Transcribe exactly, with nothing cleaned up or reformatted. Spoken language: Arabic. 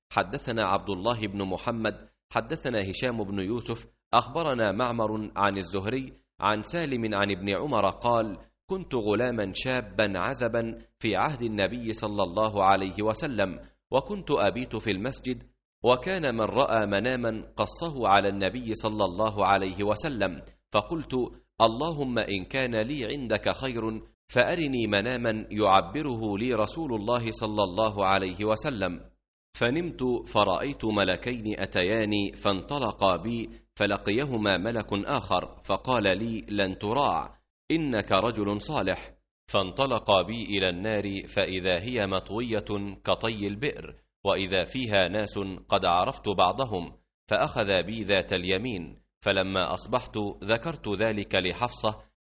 حدثنا عبد الله بن محمد حدثنا هشام بن يوسف أخبرنا معمر عن الزهري عن سالم عن ابن عمر قال: كنت غلاما شابا عزبا في عهد النبي صلى الله عليه وسلم، وكنت أبيت في المسجد، وكان من رأى مناما قصه على النبي صلى الله عليه وسلم، فقلت: اللهم إن كان لي عندك خير فأرني مناما يعبره لي رسول الله صلى الله عليه وسلم. فنمت فرأيت ملكين أتياني فانطلقا بي، فلقيهما ملك آخر فقال لي: لن تراع، إنك رجل صالح. فانطلقا بي إلى النار، فإذا هي مطوية كطي البئر، وإذا فيها ناس قد عرفت بعضهم، فأخذ بي ذات اليمين. فلما أصبحت ذكرت ذلك لحفصة،